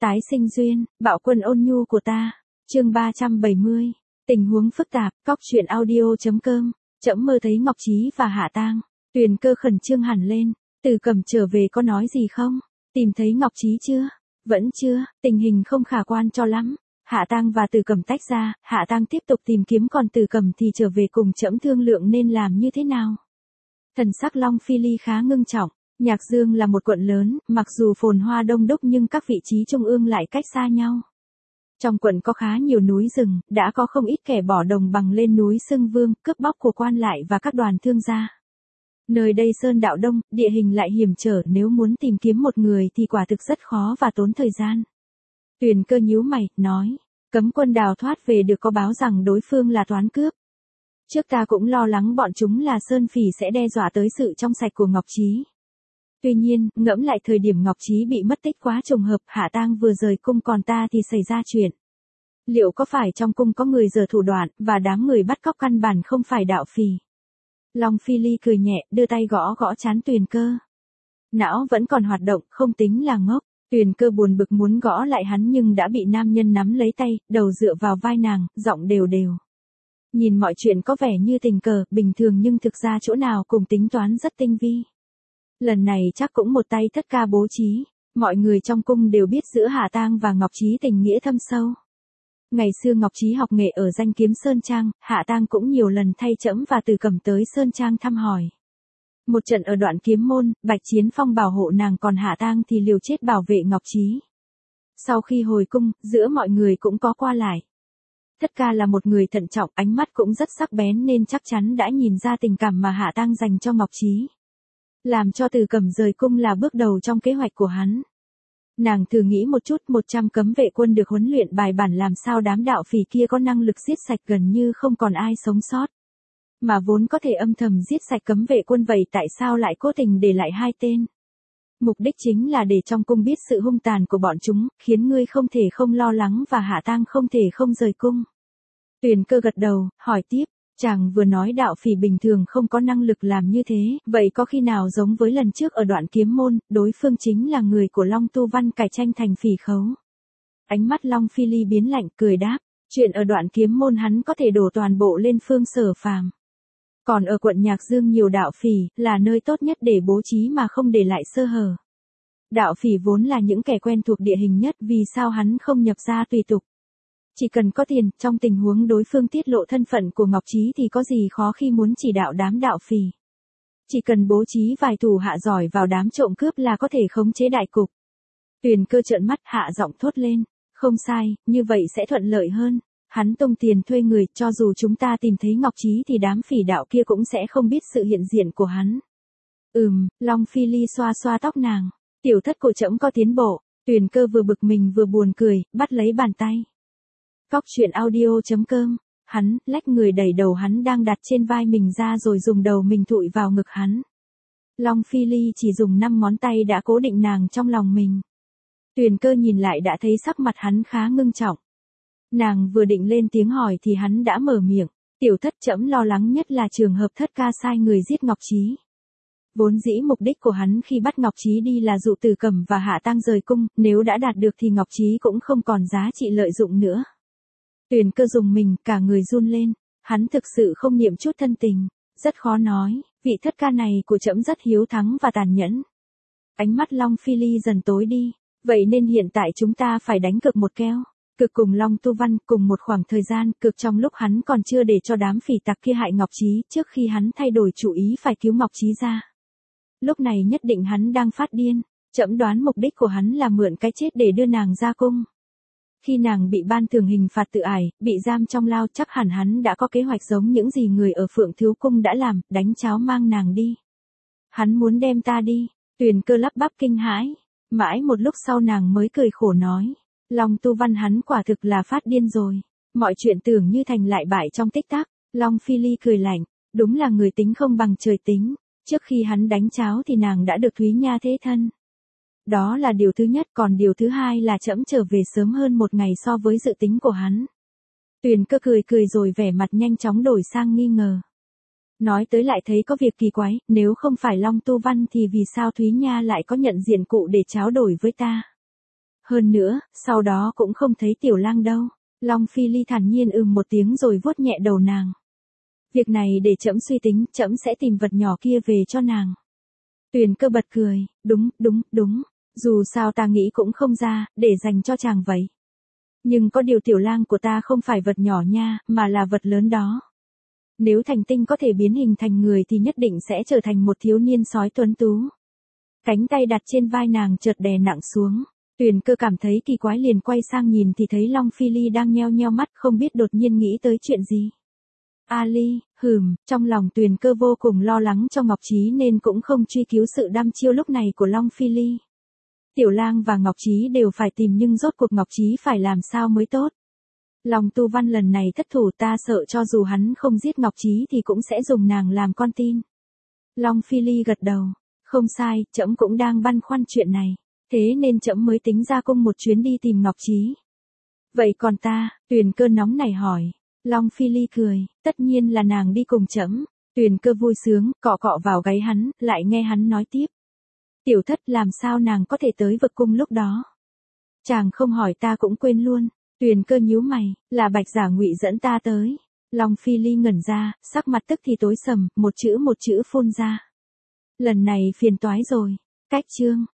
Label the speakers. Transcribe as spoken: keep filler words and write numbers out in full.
Speaker 1: Tái sinh duyên, bạo quân ôn nhu của ta. Chương ba trăm bảy mươi. Tình huống phức tạp, cóc truyện audio chấm com. Trẫm mơ thấy Ngọc Trí và Hạ Tang. Tuyền Cơ khẩn trương hẳn lên, Từ Cẩm trở về có nói gì không? Tìm thấy Ngọc Trí chưa? Vẫn chưa, tình hình không khả quan cho lắm. Hạ Tang và Từ Cẩm tách ra, Hạ Tang tiếp tục tìm kiếm còn Từ Cẩm thì trở về cùng trẫm thương lượng nên làm như thế nào. Thần sắc Long Phi Ly khá ngưng trọng. Nhạc Dương là một quận lớn, mặc dù phồn hoa đông đúc nhưng các vị trí trung ương lại cách xa nhau. Trong quận có khá nhiều núi rừng, đã có không ít kẻ bỏ đồng bằng lên núi xưng vương, cướp bóc của quan lại và các đoàn thương gia. Nơi đây sơn đạo đông, địa hình lại hiểm trở, nếu muốn tìm kiếm một người thì quả thực rất khó và tốn thời gian. Tuyền Cơ nhíu mày, nói, cấm quân đào thoát về được có báo rằng đối phương là toán cướp. Trước ta cũng lo lắng bọn chúng là sơn phỉ sẽ đe dọa tới sự trong sạch của Ngọc Trí. Tuy nhiên, ngẫm lại thời điểm Ngọc Trí bị mất tích quá trùng hợp, Hạ Tang vừa rời cung còn ta thì xảy ra chuyện. Liệu có phải trong cung có người giở thủ đoạn, và đám người bắt cóc căn bản không phải đạo phỉ? Long Phi Ly cười nhẹ, đưa tay gõ gõ trán Tuyền Cơ. Não vẫn còn hoạt động, không tính là ngốc. Tuyền Cơ buồn bực muốn gõ lại hắn nhưng đã bị nam nhân nắm lấy tay, đầu dựa vào vai nàng, giọng đều đều. Nhìn mọi chuyện có vẻ như tình cờ, bình thường nhưng thực ra chỗ nào cùng tính toán rất tinh vi. Lần này chắc cũng một tay thất ca bố trí, mọi người trong cung đều biết giữa Hạ Tang và Ngọc Trí tình nghĩa thâm sâu. Ngày xưa Ngọc Trí học nghệ ở Danh Kiếm Sơn Trang, Hạ Tang cũng nhiều lần thay trẫm và Từ Cẩm tới Sơn Trang thăm hỏi. Một trận ở đoạn Kiếm Môn, Bạch Chiến Phong bảo hộ nàng còn Hạ Tang thì liều chết bảo vệ Ngọc Trí. Sau khi hồi cung, giữa mọi người cũng có qua lại. Thất ca là một người thận trọng, ánh mắt cũng rất sắc bén nên chắc chắn đã nhìn ra tình cảm mà Hạ Tang dành cho Ngọc Trí. Làm cho Từ Cẩm rời cung là bước đầu trong kế hoạch của hắn. Nàng thử nghĩ một chút, một trăm cấm vệ quân được huấn luyện bài bản làm sao đám đạo phỉ kia có năng lực giết sạch gần như không còn ai sống sót. Mà vốn có thể âm thầm giết sạch cấm vệ quân vậy tại sao lại cố tình để lại hai tên? Mục đích chính là để trong cung biết sự hung tàn của bọn chúng, khiến ngươi không thể không lo lắng và Hạ Tang không thể không rời cung. Tuyền Cơ gật đầu, hỏi tiếp. Chàng vừa nói đạo phỉ bình thường không có năng lực làm như thế, vậy có khi nào giống với lần trước ở đoạn Kiếm Môn, đối phương chính là người của Long Tu Văn cải tranh thành phỉ khấu? Ánh mắt Long Phi Ly biến lạnh, cười đáp, chuyện ở đoạn Kiếm Môn hắn có thể đổ toàn bộ lên Phương Sở Phàm. Còn ở quận Nhạc Dương nhiều đạo phỉ, là nơi tốt nhất để bố trí mà không để lại sơ hở. Đạo phỉ vốn là những kẻ quen thuộc địa hình nhất, vì sao hắn không nhập ra tùy tục? Chỉ cần có tiền, trong tình huống đối phương tiết lộ thân phận của Ngọc Trí thì có gì khó khi muốn chỉ đạo đám đạo phỉ. Chỉ cần bố trí vài thủ hạ giỏi vào đám trộm cướp là có thể khống chế đại cục. Tuyền Cơ trợn mắt, hạ giọng thốt lên, không sai, như vậy sẽ thuận lợi hơn. Hắn tung tiền thuê người, cho dù chúng ta tìm thấy Ngọc Trí thì đám phỉ đạo kia cũng sẽ không biết sự hiện diện của hắn. Ừm, Long Phi Ly xoa xoa tóc nàng, tiểu thất của trẫm có tiến bộ. Tuyền Cơ vừa bực mình vừa buồn cười, bắt lấy bàn tay. Cóc truyện audio chấm com. Hắn, lách người đẩy đầu hắn đang đặt trên vai mình ra rồi dùng đầu mình thụi vào ngực hắn. Long Phi Ly chỉ dùng năm ngón tay đã cố định nàng trong lòng mình. Tuyền Cơ nhìn lại đã thấy sắc mặt hắn khá ngưng trọng. Nàng vừa định lên tiếng hỏi thì hắn đã mở miệng, tiểu thất trẫm lo lắng nhất là trường hợp thất ca sai người giết Ngọc Trí. Vốn dĩ mục đích của hắn khi bắt Ngọc Trí đi là dụ Từ Cẩm và Hạ Tang rời cung, nếu đã đạt được thì Ngọc Trí cũng không còn giá trị lợi dụng nữa. Tuyền Cơ dùng mình, cả người run lên, hắn thực sự không niệm chút thân tình, rất khó nói, vị thất ca này của trẫm rất hiếu thắng và tàn nhẫn. Ánh mắt Long Phi Ly dần tối đi, vậy nên hiện tại chúng ta phải đánh cược một keo, cược cùng Long Tu Văn cùng một khoảng thời gian, cược trong lúc hắn còn chưa để cho đám phỉ tặc kia hại Ngọc Trí, trước khi hắn thay đổi chủ ý phải cứu Ngọc Trí ra. Lúc này nhất định hắn đang phát điên, trẫm đoán mục đích của hắn là mượn cái chết để đưa nàng ra cung. Khi nàng bị ban thưởng hình phạt tự ải, bị giam trong lao, chắc hẳn hắn đã có kế hoạch giống những gì người ở Phượng Thiếu Cung đã làm, đánh cháo mang nàng đi. Hắn muốn đem ta đi. Tuyền Cơ lắp bắp kinh hãi. Mãi một lúc sau nàng mới cười khổ nói. Long Tu Văn hắn quả thực là phát điên rồi. Mọi chuyện tưởng như thành lại bại trong tích tắc. Long Phi Ly cười lạnh. Đúng là người tính không bằng trời tính. Trước khi hắn đánh cháo thì nàng đã được Thúy Nha thế thân. Đó là điều thứ nhất, còn điều thứ hai là trẫm trở về sớm hơn một ngày so với dự tính của hắn. Tuyền Cơ cười cười rồi vẻ mặt nhanh chóng đổi sang nghi ngờ. Nói tới lại thấy có việc kỳ quái, nếu không phải Long Tu Văn thì vì sao Thúy Nha lại có nhận diện cụ để tráo đổi với ta? Hơn nữa, sau đó cũng không thấy tiểu lang đâu. Long Phi Ly thản nhiên ừm một tiếng rồi vuốt nhẹ đầu nàng. Việc này để trẫm suy tính, trẫm sẽ tìm vật nhỏ kia về cho nàng. Tuyền Cơ bật cười, đúng, đúng, đúng. Dù sao ta nghĩ cũng không ra, để dành cho chàng vậy. Nhưng có điều tiểu lang của ta không phải vật nhỏ nha, mà là vật lớn đó. Nếu thành tinh có thể biến hình thành người thì nhất định sẽ trở thành một thiếu niên sói tuấn tú. Cánh tay đặt trên vai nàng chợt đè nặng xuống. Tuyền Cơ cảm thấy kỳ quái liền quay sang nhìn thì thấy Long Phi Ly đang nheo nheo mắt không biết đột nhiên nghĩ tới chuyện gì. A Ly, hừm, trong lòng Tuyền Cơ vô cùng lo lắng cho Ngọc Trí nên cũng không truy cứu sự đăm chiêu lúc này của Long Phi Ly. Tiểu lang và Ngọc Trí đều phải tìm nhưng rốt cuộc Ngọc Trí phải làm sao mới tốt. Long Tu Văn lần này thất thủ ta sợ cho dù hắn không giết Ngọc Trí thì cũng sẽ dùng nàng làm con tin. Long Phi Ly gật đầu, không sai, trẫm cũng đang băn khoăn chuyện này, thế nên trẫm mới tính ra cung một chuyến đi tìm Ngọc Trí. Vậy còn ta, Tuyền Cơ nóng nảy hỏi. Long Phi Ly cười, tất nhiên là nàng đi cùng trẫm. Tuyền Cơ vui sướng, cọ cọ vào gáy hắn, lại nghe hắn nói tiếp. Tiểu thất làm sao nàng có thể tới vực cung lúc đó? Chàng không hỏi ta cũng quên luôn. Tuyền Cơ nhíu mày, là Bạch Giả Ngụy dẫn ta tới. Long Phi Ly ngẩn ra, sắc mặt tức thì tối sầm, một chữ một chữ phun ra. Lần này phiền toái rồi. Cách chương